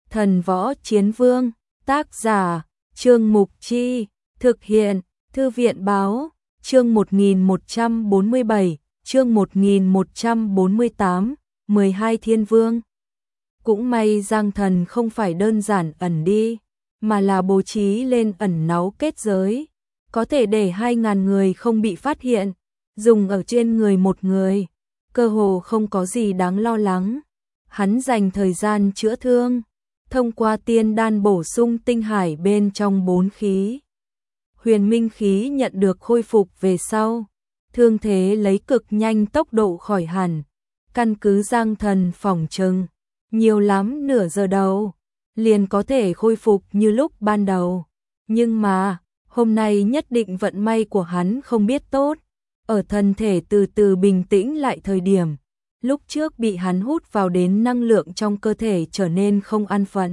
Thần Võ Chiến Vương, tác giả, Trương Mục Chi, thực hiện, Thư viện Báo, chương 1147, chương 1148, 12 Thiên Vương. Cũng may Giang Thần không phải đơn giản ẩn đi, mà là bố trí lên ẩn náu kết giới, có thể để 2.000 người không bị phát hiện, dùng ở trên người một người, cơ hồ không có gì đáng lo lắng. Hắn dành thời gian chữa thương, thông qua tiên đan bổ sung tinh hải bên trong 4 khí. Huyền minh khí nhận được khôi phục về sau, thương thế lấy cực nhanh tốc độ khỏi hẳn, căn cứ Giang Thần phỏng chừng, nhiều lắm nửa giờ đầu, liền có thể khôi phục như lúc ban đầu. Nhưng mà, hôm nay nhất định vận may của hắn không biết tốt, ở thân thể từ từ bình tĩnh lại thời điểm, lúc trước bị hắn hút vào đến năng lượng trong cơ thể trở nên không an phận.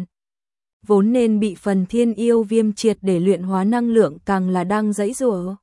Vốn nên bị phần thiên yêu viêm triệt để luyện hóa năng lượng càng là đang giãy giụa.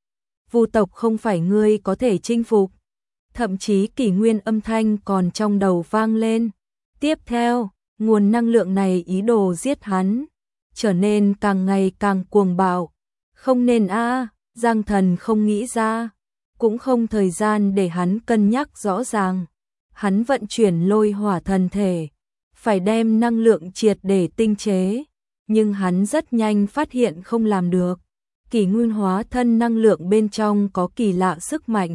Vu tộc không phải ngươi có thể chinh phục. Thậm chí kỷ nguyên âm thanh còn trong đầu vang lên. Tiếp theo, nguồn năng lượng này ý đồ giết hắn, trở nên càng ngày càng cuồng bạo. Không nên Giang Thần không nghĩ ra, cũng không thời gian để hắn cân nhắc rõ ràng. Hắn vận chuyển lôi hỏa thần thể, phải đem năng lượng triệt để tinh chế, nhưng hắn rất nhanh phát hiện không làm được. Kỷ nguyên hóa thân năng lượng bên trong có kỳ lạ sức mạnh.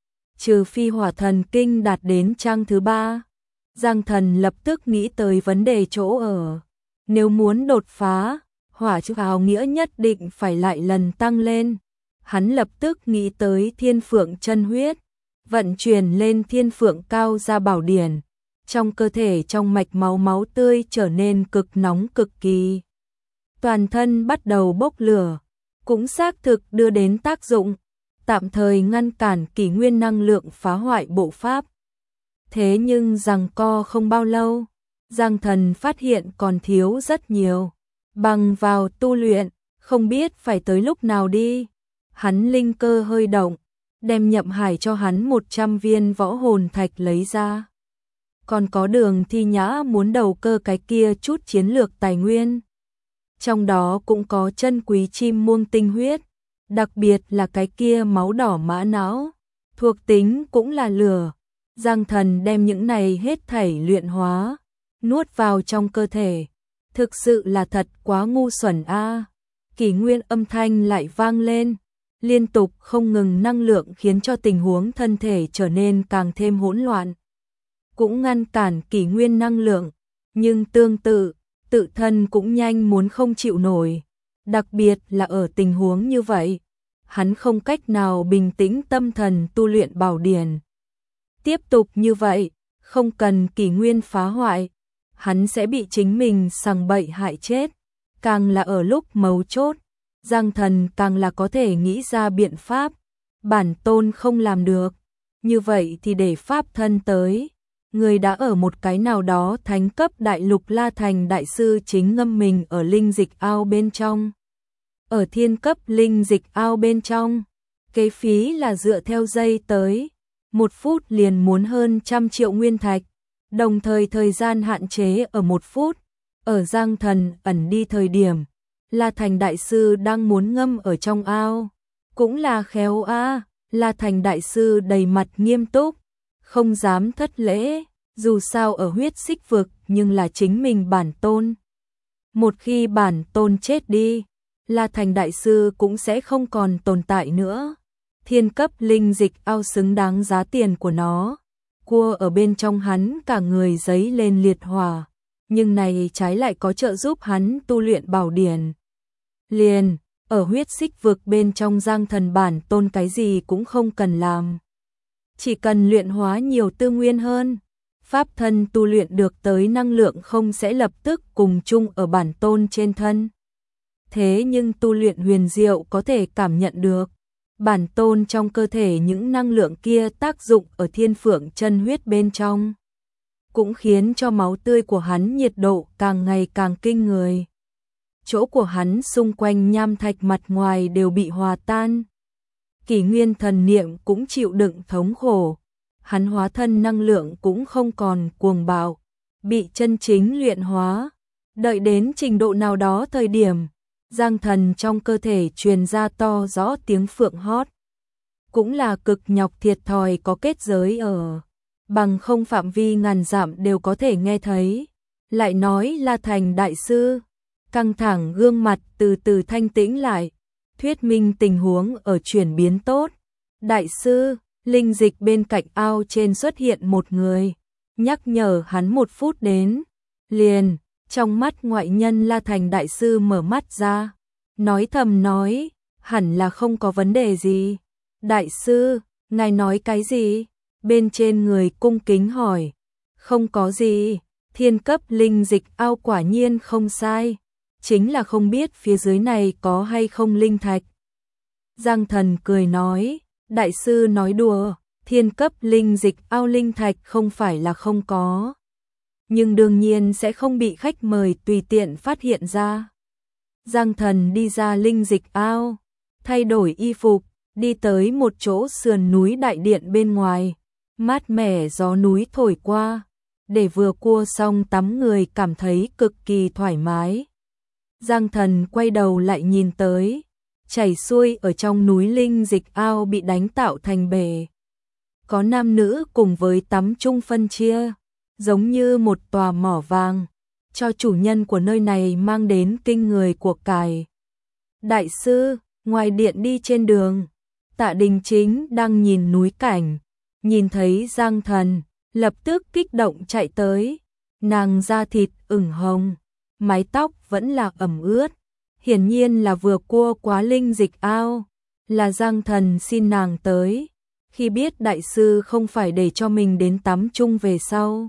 Trừ phi hỏa thần kinh đạt đến trang thứ 3, Giang Thần lập tức nghĩ tới vấn đề chỗ ở. Nếu muốn đột phá, hỏa chữ áo nghĩa nhất định phải lại lần tăng lên. Hắn lập tức nghĩ tới thiên phượng chân huyết, vận chuyển lên thiên phượng cao gia bảo điển. Trong cơ thể trong mạch máu tươi trở nên cực nóng cực kỳ. Toàn thân bắt đầu bốc lửa, cũng xác thực đưa đến tác dụng, tạm thời ngăn cản kỷ nguyên năng lượng phá hoại bộ pháp. Thế nhưng giằng co không bao lâu, Giang Thần phát hiện còn thiếu rất nhiều. Bằng vào tu luyện, không biết phải tới lúc nào đi. Hắn linh cơ hơi động, đem Nhậm Hải cho hắn 100 viên võ hồn thạch lấy ra. Còn có Đường Thi Nhã muốn đầu cơ cái kia chút chiến lược tài nguyên. Trong đó cũng có chân quý chim muông tinh huyết, đặc biệt là cái kia máu đỏ mã não, thuộc tính cũng là lửa. Giang Thần đem những này hết thảy luyện hóa, nuốt vào trong cơ thể. Thực sự là thật quá ngu xuẩn Kỷ nguyên âm thanh lại vang lên, liên tục không ngừng năng lượng khiến cho tình huống thân thể trở nên càng thêm hỗn loạn. Cũng ngăn cản kỷ nguyên năng lượng, nhưng tương tự, tự thân cũng nhanh muốn không chịu nổi. Đặc biệt là ở tình huống như vậy, hắn không cách nào bình tĩnh tâm thần tu luyện bảo điển. Tiếp tục như vậy, không cần kỷ nguyên phá hoại, hắn sẽ bị chính mình sằng bậy hại chết. Càng là ở lúc mấu chốt, Giang Thần càng là có thể nghĩ ra biện pháp. Bản tôn không làm được, như vậy thì để pháp thân tới. Người đã ở một cái nào đó thánh cấp đại lục La Thành đại sư chính ngâm mình ở linh dịch ao bên trong. Ở thiên cấp linh dịch ao bên trong, kế phí là dựa theo giây tới, 1 phút liền muốn hơn 100 triệu nguyên thạch, đồng thời thời gian hạn chế ở 1 phút. Ở Giang Thần ẩn đi thời điểm, La Thành đại sư đang muốn ngâm ở trong ao. Cũng là khéo La Thành đại sư đầy mặt nghiêm túc, không dám thất lễ, dù sao ở huyết xích vực nhưng là chính mình bản tôn. Một khi bản tôn chết đi, La Thành đại sư cũng sẽ không còn tồn tại nữa. Thiên cấp linh dịch ao xứng đáng giá tiền của nó. Cua ở bên trong hắn cả người giấy lên liệt hỏa, nhưng này trái lại có trợ giúp hắn tu luyện bảo điển. Liền, ở huyết xích vực bên trong Giang Thần bản tôn cái gì cũng không cần làm. Chỉ cần luyện hóa nhiều tư nguyên hơn, pháp thân tu luyện được tới năng lượng không sẽ lập tức cùng chung ở bản tôn trên thân. Thế nhưng tu luyện huyền diệu có thể cảm nhận được, bản tôn trong cơ thể những năng lượng kia tác dụng ở thiên phượng chân huyết bên trong, cũng khiến cho máu tươi của hắn nhiệt độ càng ngày càng kinh người. Chỗ của hắn xung quanh nham thạch mặt ngoài đều bị hòa tan. Kỷ nguyên thần niệm cũng chịu đựng thống khổ. Hắn hóa thân năng lượng cũng không còn cuồng bạo, bị chân chính luyện hóa. Đợi đến trình độ nào đó thời điểm, Giang Thần trong cơ thể truyền ra to rõ tiếng phượng hót. Cũng là cực nhọc thiệt thòi có kết giới ở, bằng không phạm vi ngàn dặm đều có thể nghe thấy. Lại nói La Thành đại sư, căng thẳng gương mặt từ từ thanh tĩnh lại, thuyết minh tình huống ở chuyển biến tốt. Đại sư, linh dịch bên cạnh ao trên xuất hiện một người, nhắc nhở hắn 1 phút đến. Liền, trong mắt ngoại nhân La Thành đại sư mở mắt ra, nói thầm nói, hẳn là không có vấn đề gì. Đại sư, ngài nói cái gì? Bên trên người cung kính hỏi. Không có gì, thiên cấp linh dịch ao quả nhiên không sai, chính là không biết phía dưới này có hay không linh thạch. Giang Thần cười nói, đại sư nói đùa, thiên cấp linh dịch ao linh thạch không phải là không có, nhưng đương nhiên sẽ không bị khách mời tùy tiện phát hiện ra. Giang Thần đi ra linh dịch ao, thay đổi y phục, đi tới một chỗ sườn núi đại điện bên ngoài, mát mẻ gió núi thổi qua, để vừa cua xong tắm người cảm thấy cực kỳ thoải mái. Giang Thần quay đầu lại nhìn tới, chảy xuôi ở trong núi linh dịch ao bị đánh tạo thành bể. Có nam nữ cùng với tắm chung phân chia, giống như một tòa mỏ vàng, cho chủ nhân của nơi này mang đến kinh người của cải. Đại sư, ngoài điện đi trên đường, Tạ Đình Chính đang nhìn núi cảnh, nhìn thấy Giang Thần, lập tức kích động chạy tới. Nàng da thịt ửng hồng, mái tóc vẫn là ẩm ướt, hiển nhiên là vừa cua quá linh dịch ao, là Giang Thần xin nàng tới. Khi biết đại sư không phải để cho mình đến tắm chung về sau,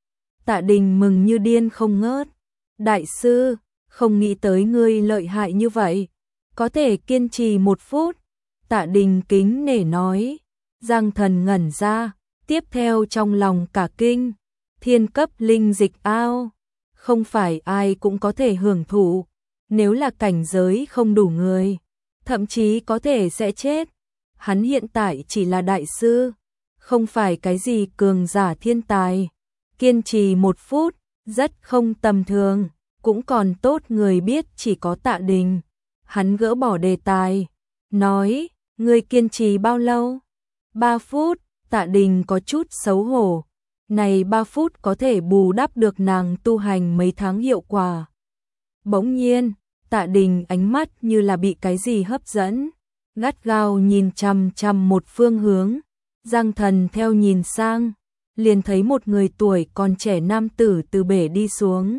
Tạ Đình mừng như điên không ngớt. Đại sư, không nghĩ tới ngươi lợi hại như vậy, có thể kiên trì 1 phút. Tạ Đình kính nể nói. Giang Thần ngẩn ra, tiếp theo trong lòng cả kinh, thiên cấp linh dịch ao, không phải ai cũng có thể hưởng thụ, nếu là cảnh giới không đủ người, thậm chí có thể sẽ chết. Hắn hiện tại chỉ là đại sư, không phải cái gì cường giả thiên tài, kiên trì 1 phút, rất không tầm thường, cũng còn tốt người biết chỉ có Tạ Đình. Hắn gỡ bỏ đề tài, nói, ngươi kiên trì bao lâu? 3 phút, Tạ Đình có chút xấu hổ, này 3 phút có thể bù đắp được nàng tu hành mấy tháng hiệu quả. Bỗng nhiên, Tạ Đình ánh mắt như là bị cái gì hấp dẫn, gắt gao nhìn chằm chằm một phương hướng. Giang Thần theo nhìn sang, liền thấy một người tuổi còn trẻ nam tử từ bể đi xuống.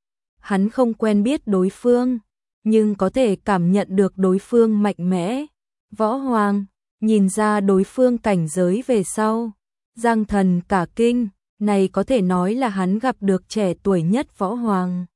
Hắn không quen biết đối phương, nhưng có thể cảm nhận được đối phương mạnh mẽ. Võ Hoàng, nhìn ra đối phương cảnh giới về sau, Giang Thần cả kinh, này có thể nói là hắn gặp được trẻ tuổi nhất Võ Hoàng.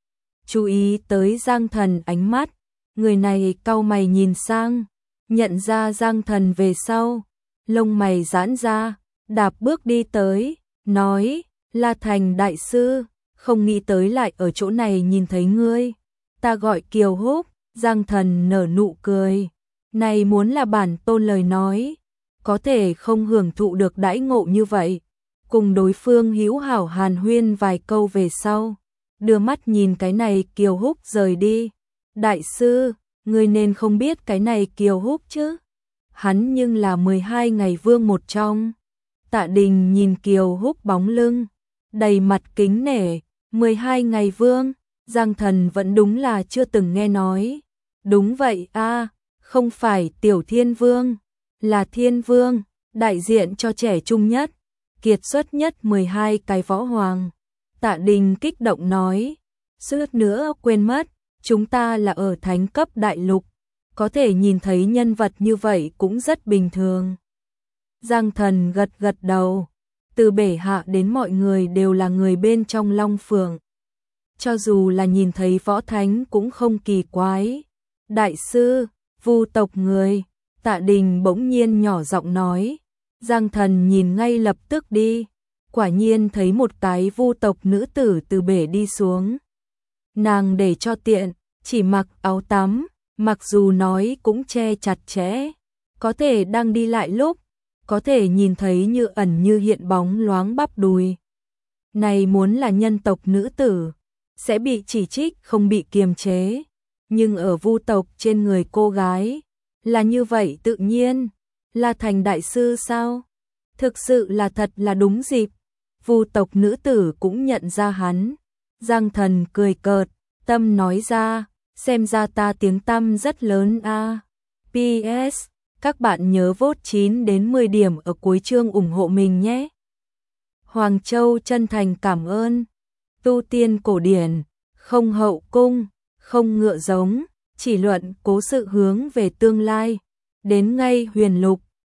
Chú ý tới Giang Thần ánh mắt, người này cau mày nhìn sang, nhận ra Giang Thần về sau, lông mày giãn ra, đạp bước đi tới, nói, La Thành đại sư, không nghĩ tới lại ở chỗ này nhìn thấy ngươi. Ta gọi Kiều Húc. Giang Thần nở nụ cười, này muốn là bản tôn lời nói, có thể không hưởng thụ được đãi ngộ như vậy. Cùng đối phương hữu hảo hàn huyên vài câu về sau, đưa mắt nhìn cái này Kiều Húc rời đi. Đại sư, ngươi nên không biết cái này Kiều Húc chứ? Hắn nhưng là 12 ngày vương một trong. Tạ Đình nhìn Kiều Húc bóng lưng, đầy mặt kính nể. 12 ngày vương, Giang Thần vẫn đúng là chưa từng nghe nói. Đúng vậy a, không phải Tiểu Thiên Vương, là Thiên Vương, đại diện cho trẻ trung nhất, kiệt xuất nhất 12 cái võ hoàng. Tạ Đình kích động nói, suýt nữa quên mất, chúng ta là ở thánh cấp đại lục, có thể nhìn thấy nhân vật như vậy cũng rất bình thường. Giang Thần gật gật đầu, từ bể hạ đến mọi người đều là người bên trong Long Phượng. Cho dù là nhìn thấy võ thánh cũng không kỳ quái. Đại sư, Vu tộc người, Tạ Đình bỗng nhiên nhỏ giọng nói. Giang Thần nhìn ngay lập tức đi, quả nhiên thấy một cái Vu tộc nữ tử từ bể đi xuống. Nàng để cho tiện, chỉ mặc áo tắm, mặc dù nói cũng che chặt chẽ, có thể đang đi lại lúc, có thể nhìn thấy như ẩn như hiện bóng loáng bắp đùi. Này muốn là nhân tộc nữ tử, sẽ bị chỉ trích không bị kiềm chế. Nhưng ở Vu tộc trên người cô gái, là như vậy tự nhiên, là thành đại sư sao? Thực sự là thật là đúng dịp. Vu tộc nữ tử cũng nhận ra hắn. Giang Thần cười cợt, tâm nói ra, xem ra ta tiếng tăm rất lớn a. PS, các bạn nhớ vote 9 đến 10 điểm ở cuối chương ủng hộ mình nhé. Hoàng Châu chân thành cảm ơn. Tu tiên cổ điển, không hậu cung, không ngựa giống, chỉ luận cố sự hướng về tương lai. Đến ngay huyền lục,